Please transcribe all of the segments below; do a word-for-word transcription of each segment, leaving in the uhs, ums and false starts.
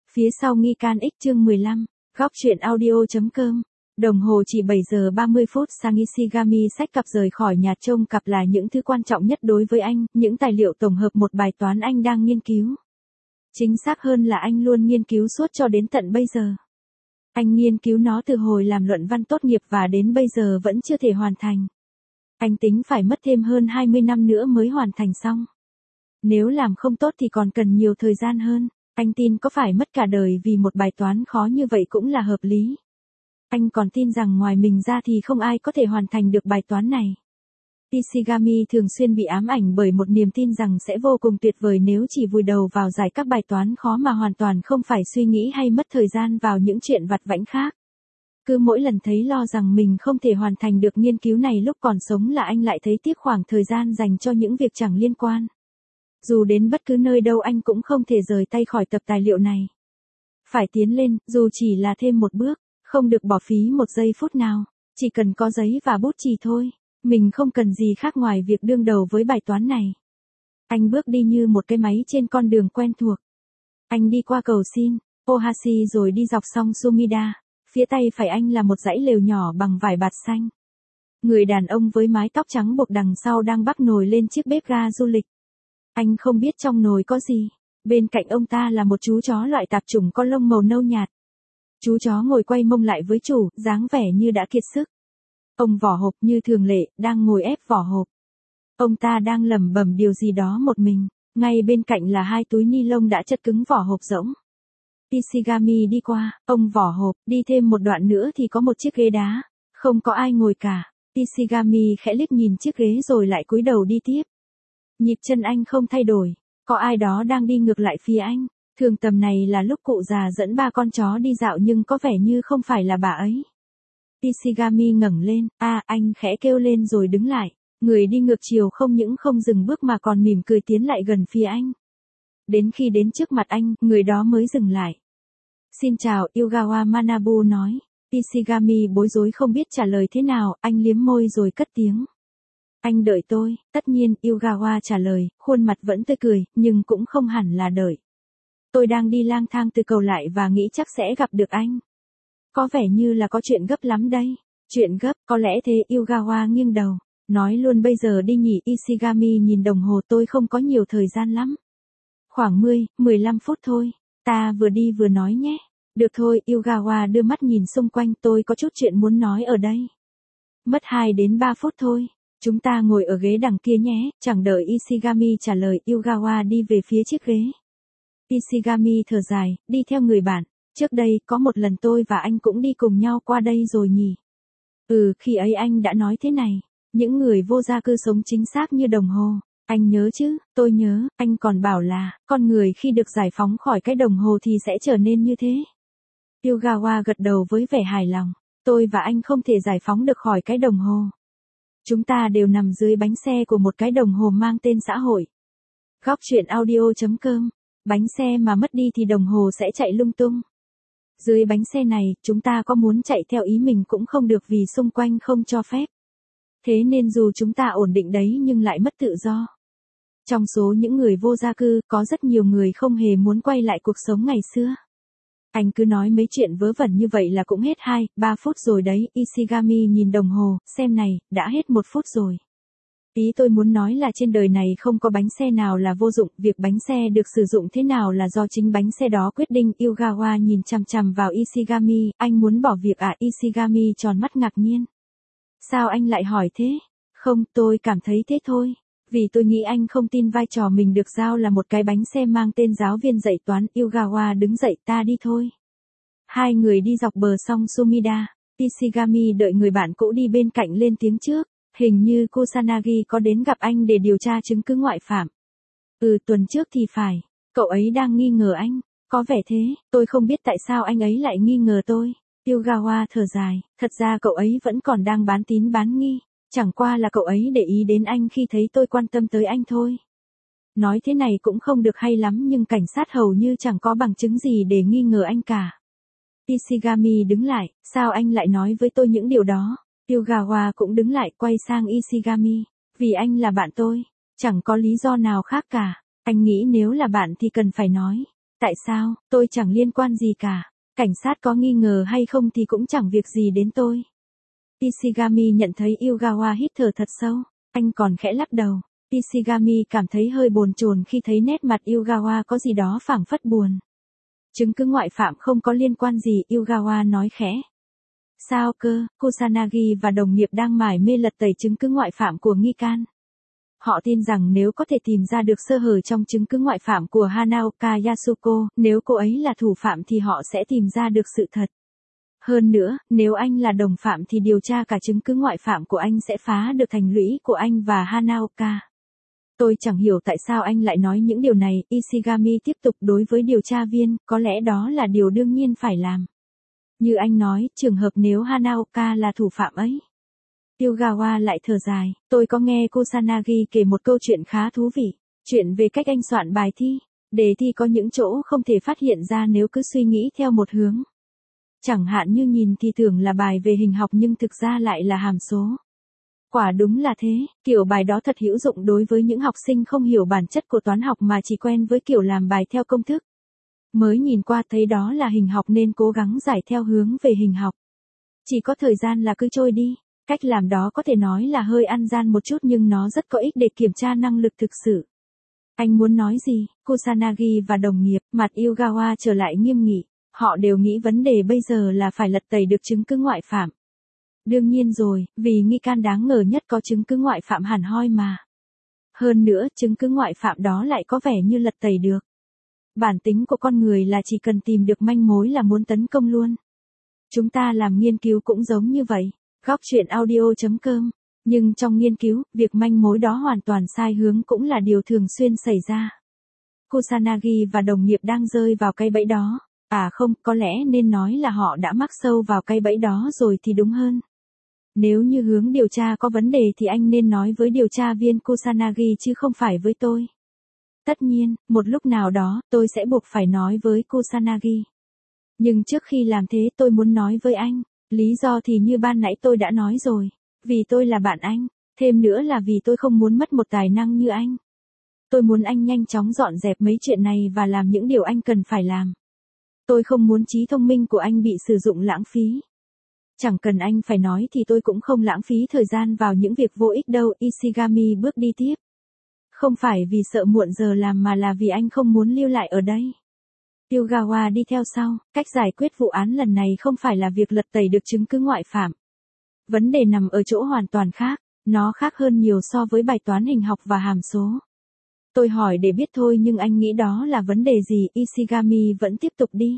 Phía sau nghi can X chương mười lăm, góc truyện audio.com. Đồng hồ chỉ bảy giờ ba mươi phút sáng, Ishigami xách cặp rời khỏi nhà. Trông cặp là những thứ quan trọng nhất đối với anh, những tài liệu tổng hợp một bài toán anh đang nghiên cứu. Chính xác hơn là anh luôn nghiên cứu suốt cho đến tận bây giờ. Anh nghiên cứu nó từ hồi làm luận văn tốt nghiệp và đến bây giờ vẫn chưa thể hoàn thành. Anh tính phải mất thêm hơn hai mươi năm nữa mới hoàn thành xong. Nếu làm không tốt thì còn cần nhiều thời gian hơn. Anh tin có phải mất cả đời vì một bài toán khó như vậy cũng là hợp lý. Anh còn tin rằng ngoài mình ra thì không ai có thể hoàn thành được bài toán này. Ishigami thường xuyên bị ám ảnh bởi một niềm tin rằng sẽ vô cùng tuyệt vời nếu chỉ vùi đầu vào giải các bài toán khó mà hoàn toàn không phải suy nghĩ hay mất thời gian vào những chuyện vặt vãnh khác. Cứ mỗi lần thấy lo rằng mình không thể hoàn thành được nghiên cứu này lúc còn sống là anh lại thấy tiếc khoảng thời gian dành cho những việc chẳng liên quan. Dù đến bất cứ nơi đâu anh cũng không thể rời tay khỏi tập tài liệu này. Phải tiến lên, dù chỉ là thêm một bước, không được bỏ phí một giây phút nào, chỉ cần có giấy và bút chì thôi. Mình không cần gì khác ngoài việc đương đầu với bài toán này. Anh bước đi như một cái máy trên con đường quen thuộc. Anh đi qua cầu Shin, Ohashi rồi đi dọc sông Sumida. Phía tay phải anh là một dãy lều nhỏ bằng vải bạt xanh. Người đàn ông với mái tóc trắng buộc đằng sau đang bắc nồi lên chiếc bếp ga du lịch. Anh không biết trong nồi có gì. Bên cạnh ông ta là một chú chó loại tạp chủng có lông màu nâu nhạt. Chú chó ngồi quay mông lại với chủ, dáng vẻ như đã kiệt sức. Ông vỏ hộp như thường lệ, đang ngồi ép vỏ hộp. Ông ta đang lẩm bẩm điều gì đó một mình, ngay bên cạnh là hai túi ni lông đã chất cứng vỏ hộp rỗng. Ishigami đi qua, ông vỏ hộp, đi thêm một đoạn nữa thì có một chiếc ghế đá, không có ai ngồi cả. Ishigami khẽ liếc nhìn chiếc ghế rồi lại cúi đầu đi tiếp. Nhịp chân anh không thay đổi, có ai đó đang đi ngược lại phía anh. Thường tầm này là lúc cụ già dẫn ba con chó đi dạo nhưng có vẻ như không phải là bà ấy. Ishigami ngẩng lên, a à, anh khẽ kêu lên rồi đứng lại. Người đi ngược chiều không những không dừng bước mà còn mỉm cười tiến lại gần phía anh. Đến khi đến trước mặt anh, người đó mới dừng lại. Xin chào, Yugawa Manabu nói. Ishigami bối rối không biết trả lời thế nào, anh liếm môi rồi cất tiếng. Anh đợi tôi, tất nhiên, Yugawa trả lời, khuôn mặt vẫn tươi cười, nhưng cũng không hẳn là đợi. Tôi đang đi lang thang từ cầu lại và nghĩ chắc sẽ gặp được anh. Có vẻ như là có chuyện gấp lắm đây. Chuyện gấp, có lẽ thế. Yugawa nghiêng đầu. Nói luôn bây giờ đi nhỉ. Ishigami nhìn đồng hồ, tôi không có nhiều thời gian lắm. Khoảng mười, mười lăm phút thôi. Ta vừa đi vừa nói nhé. Được thôi. Yugawa đưa mắt nhìn xung quanh, tôi có chút chuyện muốn nói ở đây. Mất hai đến ba phút thôi. Chúng ta ngồi ở ghế đằng kia nhé. Chẳng đợi Ishigami trả lời, Yugawa đi về phía chiếc ghế. Ishigami thở dài, đi theo người bạn. Trước đây, có một lần tôi và anh cũng đi cùng nhau qua đây rồi nhỉ? Ừ, khi ấy anh đã nói thế này. Những người vô gia cư sống chính xác như đồng hồ. Anh nhớ chứ? Tôi nhớ, anh còn bảo là, con người khi được giải phóng khỏi cái đồng hồ thì sẽ trở nên như thế. Yugawa gật đầu với vẻ hài lòng. Tôi và anh không thể giải phóng được khỏi cái đồng hồ. Chúng ta đều nằm dưới bánh xe của một cái đồng hồ mang tên xã hội. Góc truyện audio.com. Bánh xe mà mất đi thì đồng hồ sẽ chạy lung tung. Dưới bánh xe này, chúng ta có muốn chạy theo ý mình cũng không được vì xung quanh không cho phép. Thế nên dù chúng ta ổn định đấy nhưng lại mất tự do. Trong số những người vô gia cư, có rất nhiều người không hề muốn quay lại cuộc sống ngày xưa. Anh cứ nói mấy chuyện vớ vẩn như vậy là cũng hết hai, ba phút rồi đấy. Ishigami nhìn đồng hồ, xem này, đã hết một phút rồi. Ý tôi muốn nói là trên đời này không có bánh xe nào là vô dụng, việc bánh xe được sử dụng thế nào là do chính bánh xe đó quyết định. Yugawa nhìn chằm chằm vào Ishigami, anh muốn bỏ việc à? Ishigami tròn mắt ngạc nhiên. Sao anh lại hỏi thế? Không, tôi cảm thấy thế thôi. Vì tôi nghĩ anh không tin vai trò mình được giao là một cái bánh xe mang tên giáo viên dạy toán. Yugawa đứng dậy, ta đi thôi. Hai người đi dọc bờ sông Sumida. Ishigami đợi người bạn cũ đi bên cạnh lên tiếng trước. Hình như Kusanagi có đến gặp anh để điều tra chứng cứ ngoại phạm. Ừ, tuần trước thì phải. Cậu ấy đang nghi ngờ anh. Có vẻ thế, tôi không biết tại sao anh ấy lại nghi ngờ tôi. Yugawa thở dài, thật ra cậu ấy vẫn còn đang bán tín bán nghi. Chẳng qua là cậu ấy để ý đến anh khi thấy tôi quan tâm tới anh thôi. Nói thế này cũng không được hay lắm nhưng cảnh sát hầu như chẳng có bằng chứng gì để nghi ngờ anh cả. Ishigami đứng lại, sao anh lại nói với tôi những điều đó? Yugawa cũng đứng lại quay sang Ishigami. Vì anh là bạn tôi. Chẳng có lý do nào khác cả. Anh nghĩ nếu là bạn thì cần phải nói. Tại sao, tôi chẳng liên quan gì cả. Cảnh sát có nghi ngờ hay không thì cũng chẳng việc gì đến tôi. Ishigami nhận thấy Yugawa hít thở thật sâu. Anh còn khẽ lắc đầu. Ishigami cảm thấy hơi bồn chồn khi thấy nét mặt Yugawa có gì đó phảng phất buồn. Chứng cứ ngoại phạm không có liên quan gì, Yugawa nói khẽ. Sao cơ, Kusanagi và đồng nghiệp đang mải mê lật tẩy chứng cứ ngoại phạm của nghi can. Họ tin rằng nếu có thể tìm ra được sơ hở trong chứng cứ ngoại phạm của Hanaoka Yasuko, nếu cô ấy là thủ phạm thì họ sẽ tìm ra được sự thật. Hơn nữa, nếu anh là đồng phạm thì điều tra cả chứng cứ ngoại phạm của anh sẽ phá được thành lũy của anh và Hanaoka. Tôi chẳng hiểu tại sao anh lại nói những điều này, Ishigami tiếp tục đối với điều tra viên, có lẽ đó là điều đương nhiên phải làm. Như anh nói, trường hợp nếu Hanaoka là thủ phạm ấy. Yugawa lại thở dài, tôi có nghe Kusanagi kể một câu chuyện khá thú vị, chuyện về cách anh soạn bài thi. Đề thi có những chỗ không thể phát hiện ra nếu cứ suy nghĩ theo một hướng. Chẳng hạn như nhìn thì tưởng là bài về hình học nhưng thực ra lại là hàm số. Quả đúng là thế, kiểu bài đó thật hữu dụng đối với những học sinh không hiểu bản chất của toán học mà chỉ quen với kiểu làm bài theo công thức. Mới nhìn qua thấy đó là hình học nên cố gắng giải theo hướng về hình học. Chỉ có thời gian là cứ trôi đi, cách làm đó có thể nói là hơi ăn gian một chút nhưng nó rất có ích để kiểm tra năng lực thực sự. Anh muốn nói gì? Kusanagi và đồng nghiệp, mặt Yugawa trở lại nghiêm nghị, họ đều nghĩ vấn đề bây giờ là phải lật tẩy được chứng cứ ngoại phạm. Đương nhiên rồi, vì nghi can đáng ngờ nhất có chứng cứ ngoại phạm hẳn hoi mà. Hơn nữa, chứng cứ ngoại phạm đó lại có vẻ như lật tẩy được. Bản tính của con người là chỉ cần tìm được manh mối là muốn tấn công luôn. Chúng ta làm nghiên cứu cũng giống như vậy. Góc truyện audio chấm com. Nhưng trong nghiên cứu, việc manh mối đó hoàn toàn sai hướng cũng là điều thường xuyên xảy ra. Kusanagi và đồng nghiệp đang rơi vào cái bẫy đó. À không, có lẽ nên nói là họ đã mắc sâu vào cái bẫy đó rồi thì đúng hơn. Nếu như hướng điều tra có vấn đề thì anh nên nói với điều tra viên Kusanagi chứ không phải với tôi. Tất nhiên, một lúc nào đó, tôi sẽ buộc phải nói với Kusanagi. Nhưng trước khi làm thế tôi muốn nói với anh. Lý do thì như ban nãy tôi đã nói rồi. Vì tôi là bạn anh. Thêm nữa là vì tôi không muốn mất một tài năng như anh. Tôi muốn anh nhanh chóng dọn dẹp mấy chuyện này và làm những điều anh cần phải làm. Tôi không muốn trí thông minh của anh bị sử dụng lãng phí. Chẳng cần anh phải nói thì tôi cũng không lãng phí thời gian vào những việc vô ích đâu. Ishigami bước đi tiếp. Không phải vì sợ muộn giờ làm mà là vì anh không muốn lưu lại ở đây. Yugawa đi theo sau, cách giải quyết vụ án lần này không phải là việc lật tẩy được chứng cứ ngoại phạm. Vấn đề nằm ở chỗ hoàn toàn khác, nó khác hơn nhiều so với bài toán hình học và hàm số. Tôi hỏi để biết thôi nhưng anh nghĩ đó là vấn đề gì? Ishigami vẫn tiếp tục đi.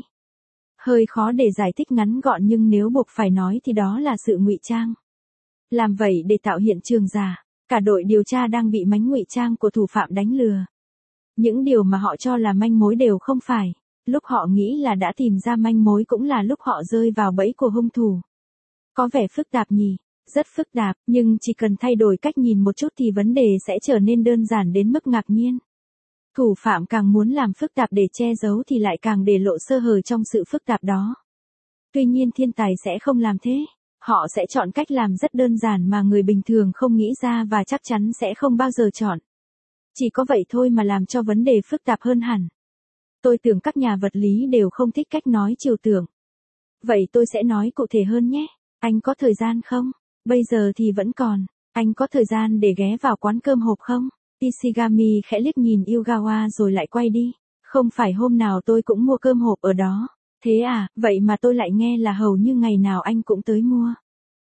Hơi khó để giải thích ngắn gọn nhưng nếu buộc phải nói thì đó là sự ngụy trang. Làm vậy để tạo hiện trường giả, cả đội điều tra đang bị mánh ngụy trang của thủ phạm đánh lừa. Những điều mà họ cho là manh mối đều không phải. Lúc họ nghĩ là đã tìm ra manh mối cũng là lúc họ rơi vào bẫy của hung thủ. Có vẻ phức tạp nhỉ? Rất phức tạp, nhưng chỉ cần thay đổi cách nhìn một chút thì vấn đề sẽ trở nên đơn giản đến mức ngạc nhiên. Thủ phạm càng muốn làm phức tạp để che giấu thì lại càng để lộ sơ hở trong sự phức tạp đó. Tuy nhiên thiên tài sẽ không làm thế. Họ sẽ chọn cách làm rất đơn giản mà người bình thường không nghĩ ra và chắc chắn sẽ không bao giờ chọn. Chỉ có vậy thôi mà làm cho vấn đề phức tạp hơn hẳn. Tôi tưởng các nhà vật lý đều không thích cách nói trừu tượng. Vậy tôi sẽ nói cụ thể hơn nhé. Anh có thời gian không? Bây giờ thì vẫn còn. Anh có thời gian để ghé vào quán cơm hộp không? Ishigami khẽ liếc nhìn Yugawa rồi lại quay đi. Không phải hôm nào tôi cũng mua cơm hộp ở đó. Thế à, vậy mà tôi lại nghe là hầu như ngày nào anh cũng tới mua.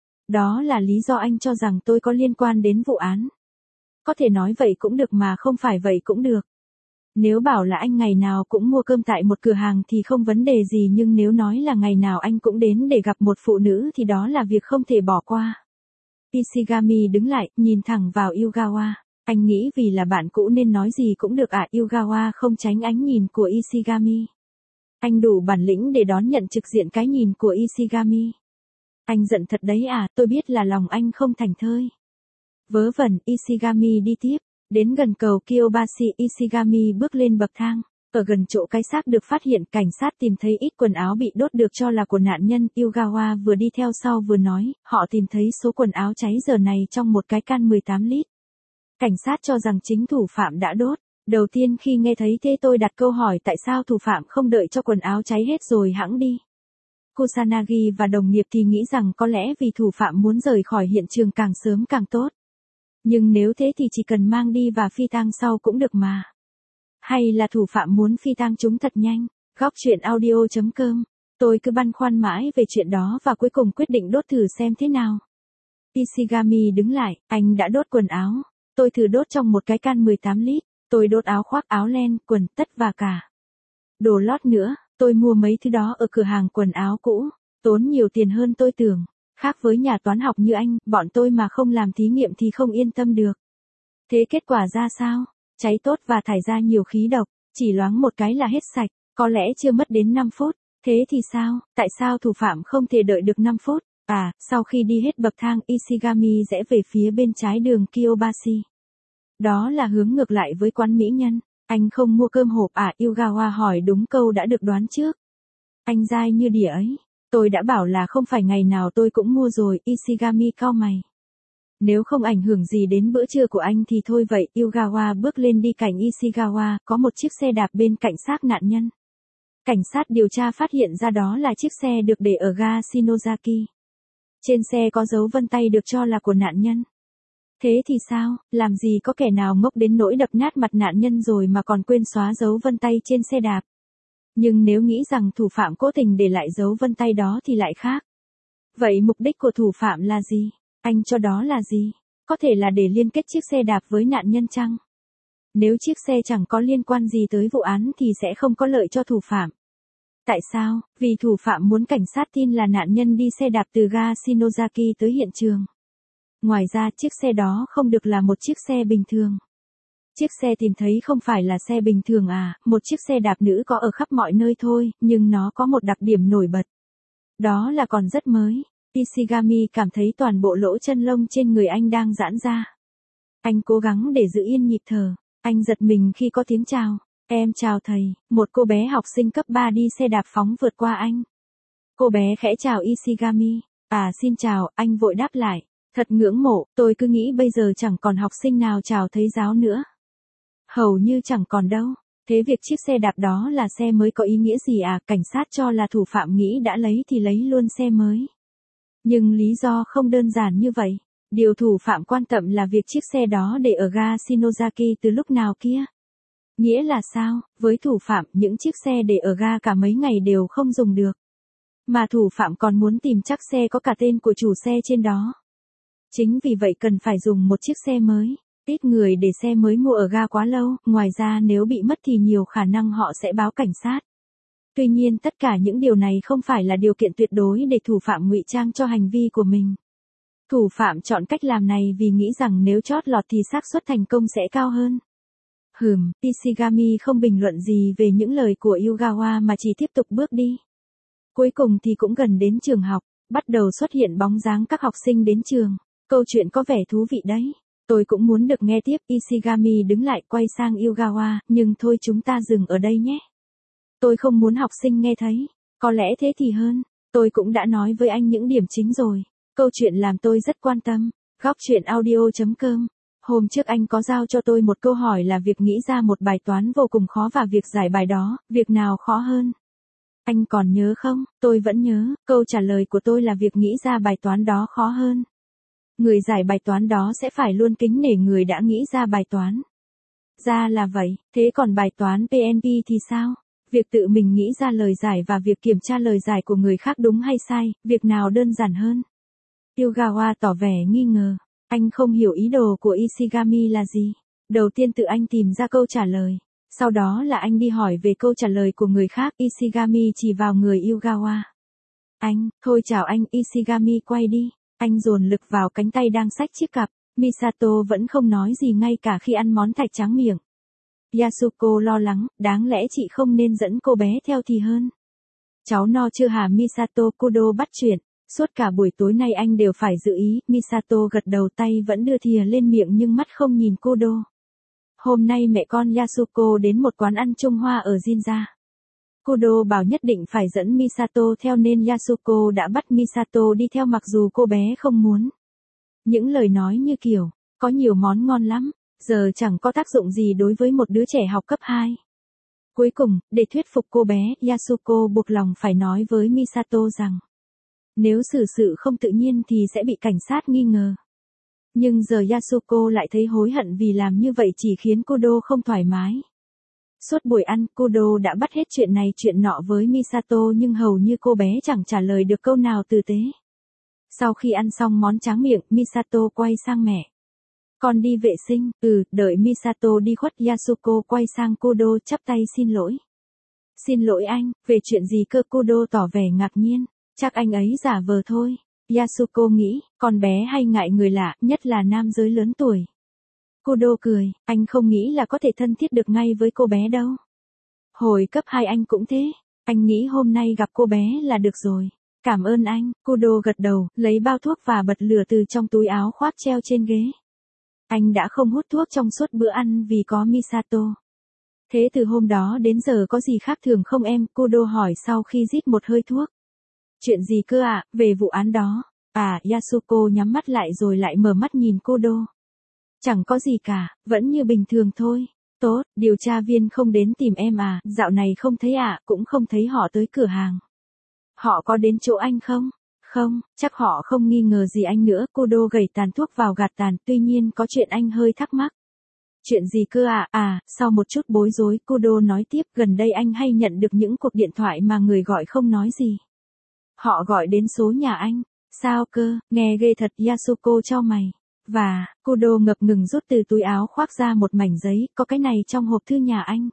Đó là lý do anh cho rằng tôi có liên quan đến vụ án. Có thể nói vậy cũng được mà không phải vậy cũng được. Nếu bảo là anh ngày nào cũng mua cơm tại một cửa hàng thì không vấn đề gì nhưng nếu nói là ngày nào anh cũng đến để gặp một phụ nữ thì đó là việc không thể bỏ qua. Ishigami đứng lại, nhìn thẳng vào Yugawa. Anh nghĩ vì là bạn cũ nên nói gì cũng được à? Yugawa không tránh ánh nhìn của Ishigami. Anh đủ bản lĩnh để đón nhận trực diện cái nhìn của Ishigami. Anh giận thật đấy à, tôi biết là lòng anh không thành thơi. Vớ vẩn, Ishigami đi tiếp. Đến gần cầu Kyobashi, Ishigami bước lên bậc thang. Ở gần chỗ cái xác được phát hiện, cảnh sát tìm thấy ít quần áo bị đốt được cho là của nạn nhân. Yugawa vừa đi theo sau vừa nói, họ tìm thấy số quần áo cháy giờ này trong một cái can mười tám lít. Cảnh sát cho rằng chính thủ phạm đã đốt. Đầu tiên khi nghe thấy thế tôi đặt câu hỏi tại sao thủ phạm không đợi cho quần áo cháy hết rồi hẵng đi. Kusanagi và đồng nghiệp thì nghĩ rằng có lẽ vì thủ phạm muốn rời khỏi hiện trường càng sớm càng tốt. Nhưng nếu thế thì chỉ cần mang đi và phi tang sau cũng được mà. Hay là thủ phạm muốn phi tang chúng thật nhanh? Góc truyện audio chấm com. Tôi cứ băn khoăn mãi về chuyện đó và cuối cùng quyết định đốt thử xem thế nào. Ishigami đứng lại, anh đã đốt quần áo. Tôi thử đốt trong một cái can mười tám lít. Tôi đốt áo khoác, áo len, quần, tất và cả đồ lót nữa. Tôi mua mấy thứ đó ở cửa hàng quần áo cũ. Tốn nhiều tiền hơn tôi tưởng. Khác với nhà toán học như anh, bọn tôi mà không làm thí nghiệm thì không yên tâm được. Thế kết quả ra sao? Cháy tốt và thải ra nhiều khí độc. Chỉ loáng một cái là hết sạch. Có lẽ chưa mất đến năm phút. Thế thì sao? Tại sao thủ phạm không thể đợi được năm phút? À, sau khi đi hết bậc thang, Ishigami rẽ về phía bên trái đường Kiyobashi. Đó là hướng ngược lại với quán mỹ nhân. Anh không mua cơm hộp à? Yugawa hỏi đúng câu đã được đoán trước. Anh dai như đỉa ấy. Tôi đã bảo là không phải ngày nào tôi cũng mua rồi. Ishigami cau mày. Nếu không ảnh hưởng gì đến bữa trưa của anh thì thôi vậy. Yugawa bước lên đi cạnh Ishigawa, có một chiếc xe đạp bên cạnh xác nạn nhân. Cảnh sát điều tra phát hiện ra đó là chiếc xe được để ở ga Shinozaki. Trên xe có dấu vân tay được cho là của nạn nhân. Thế thì sao, làm gì có kẻ nào ngốc đến nỗi đập nát mặt nạn nhân rồi mà còn quên xóa dấu vân tay trên xe đạp. Nhưng nếu nghĩ rằng thủ phạm cố tình để lại dấu vân tay đó thì lại khác. Vậy mục đích của thủ phạm là gì? Anh cho đó là gì? Có thể là để liên kết chiếc xe đạp với nạn nhân chăng? Nếu chiếc xe chẳng có liên quan gì tới vụ án thì sẽ không có lợi cho thủ phạm. Tại sao? Vì thủ phạm muốn cảnh sát tin là nạn nhân đi xe đạp từ ga Shinozaki tới hiện trường. Ngoài ra chiếc xe đó không được là một chiếc xe bình thường. Chiếc xe tìm thấy không phải là xe bình thường à, một chiếc xe đạp nữ có ở khắp mọi nơi thôi, nhưng nó có một đặc điểm nổi bật. Đó là còn rất mới. Ishigami cảm thấy toàn bộ lỗ chân lông trên người anh đang giãn ra. Anh cố gắng để giữ yên nhịp thở. Anh giật mình khi có tiếng chào. Em chào thầy, một cô bé học sinh cấp ba đi xe đạp phóng vượt qua anh. Cô bé khẽ chào Ishigami. À xin chào, anh vội đáp lại. Thật ngưỡng mộ, tôi cứ nghĩ bây giờ chẳng còn học sinh nào chào thầy giáo nữa. Hầu như chẳng còn đâu. Thế việc chiếc xe đạp đó là xe mới có ý nghĩa gì à? Cảnh sát cho là thủ phạm nghĩ đã lấy thì lấy luôn xe mới. Nhưng lý do không đơn giản như vậy. Điều thủ phạm quan tâm là việc chiếc xe đó để ở ga Shinozaki từ lúc nào kia. Nghĩa là sao? Với thủ phạm, những chiếc xe để ở ga cả mấy ngày đều không dùng được. Mà thủ phạm còn muốn tìm chắc xe có cả tên của chủ xe trên đó. Chính vì vậy cần phải dùng một chiếc xe mới. Ít người để xe mới mua ở ga quá lâu, ngoài ra nếu bị mất thì nhiều khả năng họ sẽ báo cảnh sát. Tuy nhiên tất cả những điều này không phải là điều kiện tuyệt đối để thủ phạm ngụy trang cho hành vi của mình. Thủ phạm chọn cách làm này vì nghĩ rằng nếu chót lọt thì xác suất thành công sẽ cao hơn. Hừm, Ishigami không bình luận gì về những lời của Yugawa mà chỉ tiếp tục bước đi. Cuối cùng thì cũng gần đến trường học, bắt đầu xuất hiện bóng dáng các học sinh đến trường. Câu chuyện có vẻ thú vị đấy. Tôi cũng muốn được nghe tiếp. Ishigami đứng lại quay sang Yugawa, nhưng thôi chúng ta dừng ở đây nhé. Tôi không muốn học sinh nghe thấy. Có lẽ thế thì hơn. Tôi cũng đã nói với anh những điểm chính rồi. Câu chuyện làm tôi rất quan tâm. Góc truyện audio chấm com. Hôm trước anh có giao cho tôi một câu hỏi là việc nghĩ ra một bài toán vô cùng khó và việc giải bài đó, việc nào khó hơn? Anh còn nhớ không? Tôi vẫn nhớ, câu trả lời của tôi là việc nghĩ ra bài toán đó khó hơn. Người giải bài toán đó sẽ phải luôn kính nể người đã nghĩ ra bài toán. Ra là vậy, thế còn bài toán pê en pê thì sao? Việc tự mình nghĩ ra lời giải và việc kiểm tra lời giải của người khác đúng hay sai, việc nào đơn giản hơn? Yugawa tỏ vẻ nghi ngờ. Anh không hiểu ý đồ của Ishigami là gì. Đầu tiên tự anh tìm ra câu trả lời. Sau đó là anh đi hỏi về câu trả lời của người khác. Ishigami chỉ vào người Yugawa. Anh, thôi chào anh. Ishigami quay đi. Anh dồn lực vào cánh tay đang xách chiếc cặp. Misato vẫn không nói gì ngay cả khi ăn món thạch tráng miệng. Yasuko lo lắng, đáng lẽ chị không nên dẫn cô bé theo thì hơn. Cháu no chưa hả? Misato Kudo bắt chuyện. Suốt cả buổi tối nay anh đều phải giữ ý. Misato gật đầu, tay vẫn đưa thìa lên miệng nhưng mắt không nhìn Kudo. Hôm nay mẹ con Yasuko đến một quán ăn Trung Hoa ở Jinja. Kudo bảo nhất định phải dẫn Misato theo nên Yasuko đã bắt Misato đi theo mặc dù cô bé không muốn. Những lời nói như kiểu, có nhiều món ngon lắm, giờ chẳng có tác dụng gì đối với một đứa trẻ học cấp hai. Cuối cùng, để thuyết phục cô bé, Yasuko buộc lòng phải nói với Misato rằng nếu xử sự không tự nhiên thì sẽ bị cảnh sát nghi ngờ. Nhưng giờ Yasuko lại thấy hối hận vì làm như vậy chỉ khiến Kudo không thoải mái. Suốt buổi ăn, Kudo đã bắt hết chuyện này chuyện nọ với Misato nhưng hầu như cô bé chẳng trả lời được câu nào tử tế. Sau khi ăn xong món tráng miệng, Misato quay sang mẹ. Con đi vệ sinh, ừ, đợi Misato đi khuất Yasuko quay sang Kudo chắp tay xin lỗi. Xin lỗi anh, về chuyện gì cơ? Kudo tỏ vẻ ngạc nhiên, chắc anh ấy giả vờ thôi. Yasuko nghĩ, con bé hay ngại người lạ, nhất là nam giới lớn tuổi. Kudo cười, anh không nghĩ là có thể thân thiết được ngay với cô bé đâu. Hồi cấp hai anh cũng thế, anh nghĩ hôm nay gặp cô bé là được rồi. Cảm ơn anh, Kudo gật đầu, lấy bao thuốc và bật lửa từ trong túi áo khoác treo trên ghế. Anh đã không hút thuốc trong suốt bữa ăn vì có Misato. Thế từ hôm đó đến giờ có gì khác thường không em? Kudo hỏi sau khi rít một hơi thuốc. Chuyện gì cơ ạ, à? Về vụ án đó. À, Yasuko nhắm mắt lại rồi lại mở mắt nhìn Kudo. Chẳng có gì cả, vẫn như bình thường thôi. Tốt, điều tra viên không đến tìm em à, dạo này không thấy ạ, à, cũng không thấy họ tới cửa hàng. Họ có đến chỗ anh không? Không, chắc họ không nghi ngờ gì anh nữa. Kudo gẩy tàn thuốc vào gạt tàn, tuy nhiên có chuyện anh hơi thắc mắc. Chuyện gì cơ ạ? À? à, sau một chút bối rối, Kudo nói tiếp, gần đây anh hay nhận được những cuộc điện thoại mà người gọi không nói gì. Họ gọi đến số nhà anh. Sao cơ, nghe ghê thật. Yasuko chau mày. Và, Kudo ngập ngừng rút từ túi áo khoác ra một mảnh giấy, có cái này trong hộp thư nhà anh.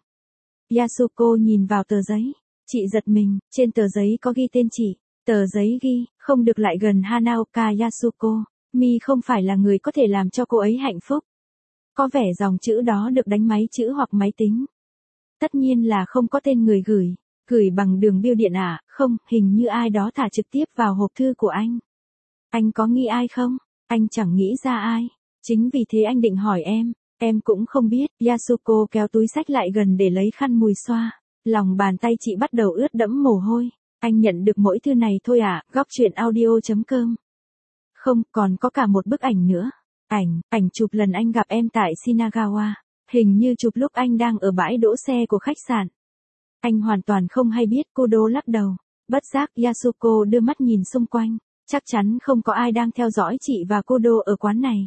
Yasuko nhìn vào tờ giấy. Chị giật mình, trên tờ giấy có ghi tên chị. Tờ giấy ghi, không được lại gần Hanaoka Yasuko. Mi không phải là người có thể làm cho cô ấy hạnh phúc. Có vẻ dòng chữ đó được đánh máy chữ hoặc máy tính. Tất nhiên là không có tên người gửi. Gửi bằng đường bưu điện à? Không, hình như ai đó thả trực tiếp vào hộp thư của anh. Anh có nghĩ ai không? Anh chẳng nghĩ ra ai. Chính vì thế anh định hỏi em. Em cũng không biết. Yasuko kéo túi xách lại gần để lấy khăn mùi xoa. Lòng bàn tay chị bắt đầu ướt đẫm mồ hôi. Anh nhận được mỗi thư này thôi à? Góc truyện audio chấm com. Không, còn có cả một bức ảnh nữa. Ảnh, ảnh chụp lần anh gặp em tại Shinagawa. Hình như chụp lúc anh đang ở bãi đỗ xe của khách sạn. Anh hoàn toàn không hay biết. Kudo lắc đầu. Bất giác Yasuko đưa mắt nhìn xung quanh. Chắc chắn không có ai đang theo dõi chị và Kudo ở quán này.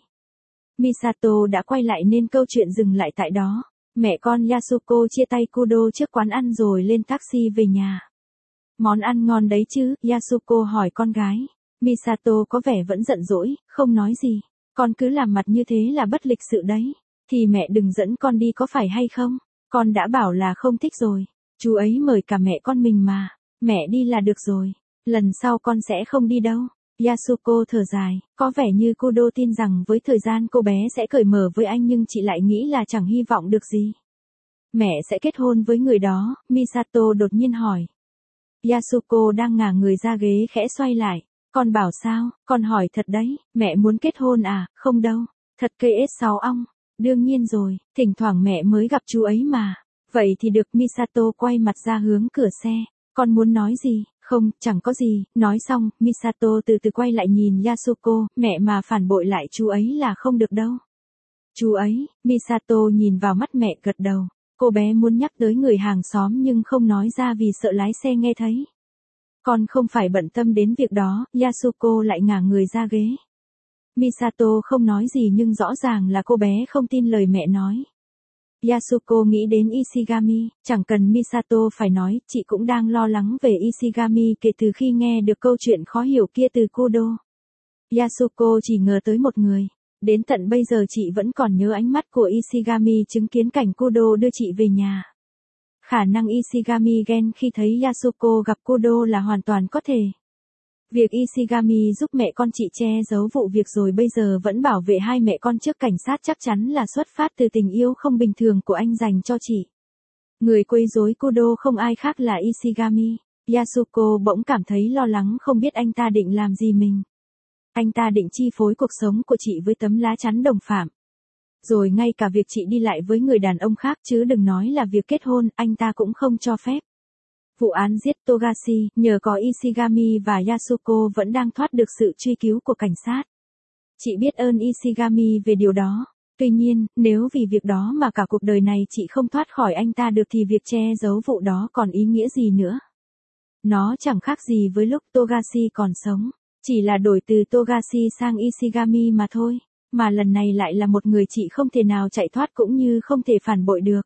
Misato đã quay lại nên câu chuyện dừng lại tại đó. Mẹ con Yasuko chia tay Kudo trước quán ăn rồi lên taxi về nhà. Món ăn ngon đấy chứ? Yasuko hỏi con gái. Misato có vẻ vẫn giận dỗi, không nói gì. Con cứ làm mặt như thế là bất lịch sự đấy. Thì mẹ đừng dẫn con đi có phải hay không? Con đã bảo là không thích rồi. Chú ấy mời cả mẹ con mình mà. Mẹ đi là được rồi. Lần sau con sẽ không đi đâu. Yasuko thở dài, có vẻ như Kudo tin rằng với thời gian cô bé sẽ cởi mở với anh nhưng chị lại nghĩ là chẳng hy vọng được gì. Mẹ sẽ kết hôn với người đó, Misato đột nhiên hỏi. Yasuko đang ngả người ra ghế khẽ xoay lại. Con bảo sao? Con hỏi thật đấy, mẹ muốn kết hôn à? Không đâu. Thật cây ết sáu ong. Đương nhiên rồi, thỉnh thoảng mẹ mới gặp chú ấy mà. Vậy thì được. Misato quay mặt ra hướng cửa xe. Con muốn nói gì? Không, chẳng có gì. Nói xong, Misato từ từ quay lại nhìn Yasuko. Mẹ mà phản bội lại chú ấy là không được đâu. Chú ấy, Misato nhìn vào mắt mẹ gật đầu. Cô bé muốn nhắc tới người hàng xóm nhưng không nói ra vì sợ lái xe nghe thấy. Con không phải bận tâm đến việc đó. Yasuko lại ngả người ra ghế. Misato không nói gì nhưng rõ ràng là cô bé không tin lời mẹ nói. Yasuko nghĩ đến Ishigami, chẳng cần Misato phải nói, chị cũng đang lo lắng về Ishigami kể từ khi nghe được câu chuyện khó hiểu kia từ Kudo. Yasuko chỉ ngờ tới một người. Đến tận bây giờ chị vẫn còn nhớ ánh mắt của Ishigami chứng kiến cảnh Kudo đưa chị về nhà. Khả năng Ishigami ghen khi thấy Yasuko gặp Kudo là hoàn toàn có thể. Việc Ishigami giúp mẹ con chị che giấu vụ việc rồi bây giờ vẫn bảo vệ hai mẹ con trước cảnh sát chắc chắn là xuất phát từ tình yêu không bình thường của anh dành cho chị. Người quấy rối Kudo không ai khác là Ishigami. Yasuko bỗng cảm thấy lo lắng không biết anh ta định làm gì mình. Anh ta định chi phối cuộc sống của chị với tấm lá chắn đồng phạm. Rồi ngay cả việc chị đi lại với người đàn ông khác chứ đừng nói là việc kết hôn, anh ta cũng không cho phép. Vụ án giết Togashi, nhờ có Ishigami và Yasuko vẫn đang thoát được sự truy cứu của cảnh sát. Chị biết ơn Ishigami về điều đó. Tuy nhiên, nếu vì việc đó mà cả cuộc đời này chị không thoát khỏi anh ta được thì việc che giấu vụ đó còn ý nghĩa gì nữa. Nó chẳng khác gì với lúc Togashi còn sống. Chỉ là đổi từ Togashi sang Ishigami mà thôi. Mà lần này lại là một người chị không thể nào chạy thoát cũng như không thể phản bội được.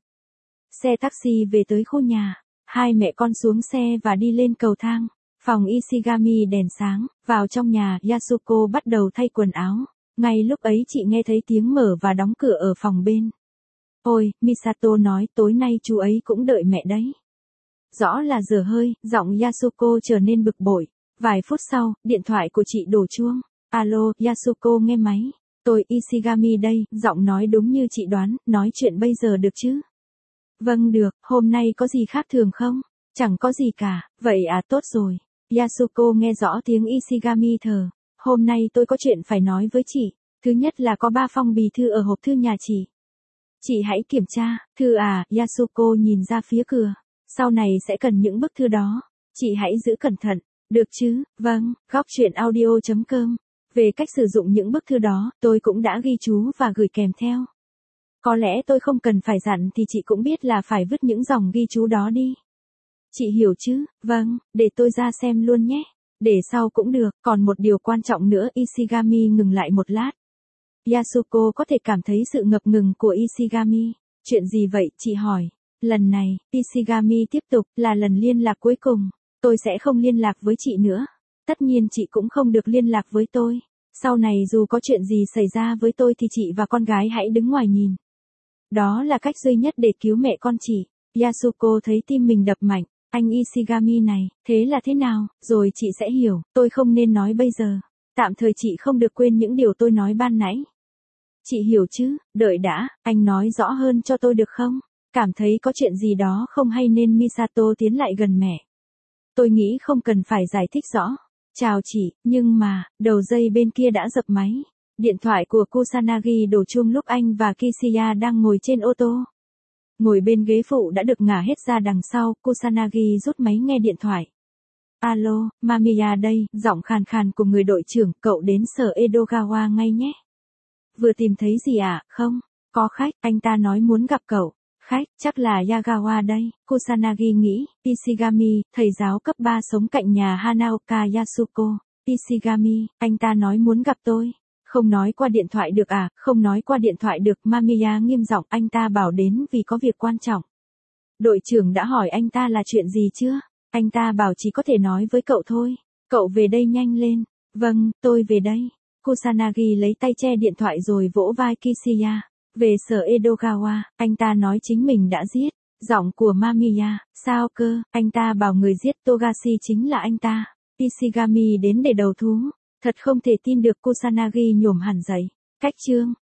Xe taxi về tới khu nhà. Hai mẹ con xuống xe và đi lên cầu thang. Phòng Ishigami đèn sáng. Vào trong nhà, Yasuko bắt đầu thay quần áo. Ngay lúc ấy chị nghe thấy tiếng mở và đóng cửa ở phòng bên. Ôi, Misato nói tối nay chú ấy cũng đợi mẹ đấy. Rõ là dở hơi, giọng Yasuko trở nên bực bội. Vài phút sau, điện thoại của chị đổ chuông. Alo, Yasuko nghe máy. Tôi Ishigami đây, giọng nói đúng như chị đoán, nói chuyện bây giờ được chứ? Vâng được, hôm nay có gì khác thường không? Chẳng có gì cả, vậy à tốt rồi. Yasuko nghe rõ tiếng Ishigami thở. Hôm nay tôi có chuyện phải nói với chị. Thứ nhất là có ba phong bì thư ở hộp thư nhà chị. Chị hãy kiểm tra. Thư à, Yasuko nhìn ra phía cửa. Sau này sẽ cần những bức thư đó. Chị hãy giữ cẩn thận. Được chứ, vâng, góc truyện audio chấm com. Về cách sử dụng những bức thư đó, tôi cũng đã ghi chú và gửi kèm theo. Có lẽ tôi không cần phải dặn thì chị cũng biết là phải vứt những dòng ghi chú đó đi. Chị hiểu chứ, vâng, để tôi ra xem luôn nhé. Để sau cũng được, còn một điều quan trọng nữa. Ishigami ngừng lại một lát. Yasuko có thể cảm thấy sự ngập ngừng của Ishigami. Chuyện gì vậy, chị hỏi. Lần này, Ishigami tiếp tục, là lần liên lạc cuối cùng. Tôi sẽ không liên lạc với chị nữa. Tất nhiên chị cũng không được liên lạc với tôi. Sau này dù có chuyện gì xảy ra với tôi thì chị và con gái hãy đứng ngoài nhìn. Đó là cách duy nhất để cứu mẹ con chị. Yasuko thấy tim mình đập mạnh. Anh Ishigami này, thế là thế nào, rồi chị sẽ hiểu, tôi không nên nói bây giờ. Tạm thời chị không được quên những điều tôi nói ban nãy. Chị hiểu chứ, đợi đã, anh nói rõ hơn cho tôi được không? Cảm thấy có chuyện gì đó không hay nên Misato tiến lại gần mẹ. Tôi nghĩ không cần phải giải thích rõ. Chào chị, nhưng mà, đầu dây bên kia đã dập máy. Điện thoại của Kusanagi đổ chuông lúc anh và Kishiya đang ngồi trên ô tô. Ngồi bên ghế phụ đã được ngả hết ra đằng sau, Kusanagi rút máy nghe điện thoại. Alo, Mamiya đây, giọng khàn khàn của người đội trưởng, cậu đến sở Edogawa ngay nhé. Vừa tìm thấy gì à, không? Có khách, anh ta nói muốn gặp cậu. Khách, chắc là Yagawa đây, Kusanagi nghĩ. Ishigami, thầy giáo cấp ba sống cạnh nhà Hanaoka Yasuko. Ishigami, anh ta nói muốn gặp tôi. Không nói qua điện thoại được à, không nói qua điện thoại được. Mamiya nghiêm giọng, anh ta bảo đến vì có việc quan trọng. Đội trưởng đã hỏi anh ta là chuyện gì chưa? Anh ta bảo chỉ có thể nói với cậu thôi. Cậu về đây nhanh lên. Vâng, tôi về đây. Kusanagi lấy tay che điện thoại rồi vỗ vai Kishiya. Về sở Edogawa, anh ta nói chính mình đã giết. Giọng của Mamiya, sao cơ, anh ta bảo người giết Togashi chính là anh ta. Ishigami đến để đầu thú. Thật không thể tin được. Kusanagi nhổm hẳn dậy. Cách chương.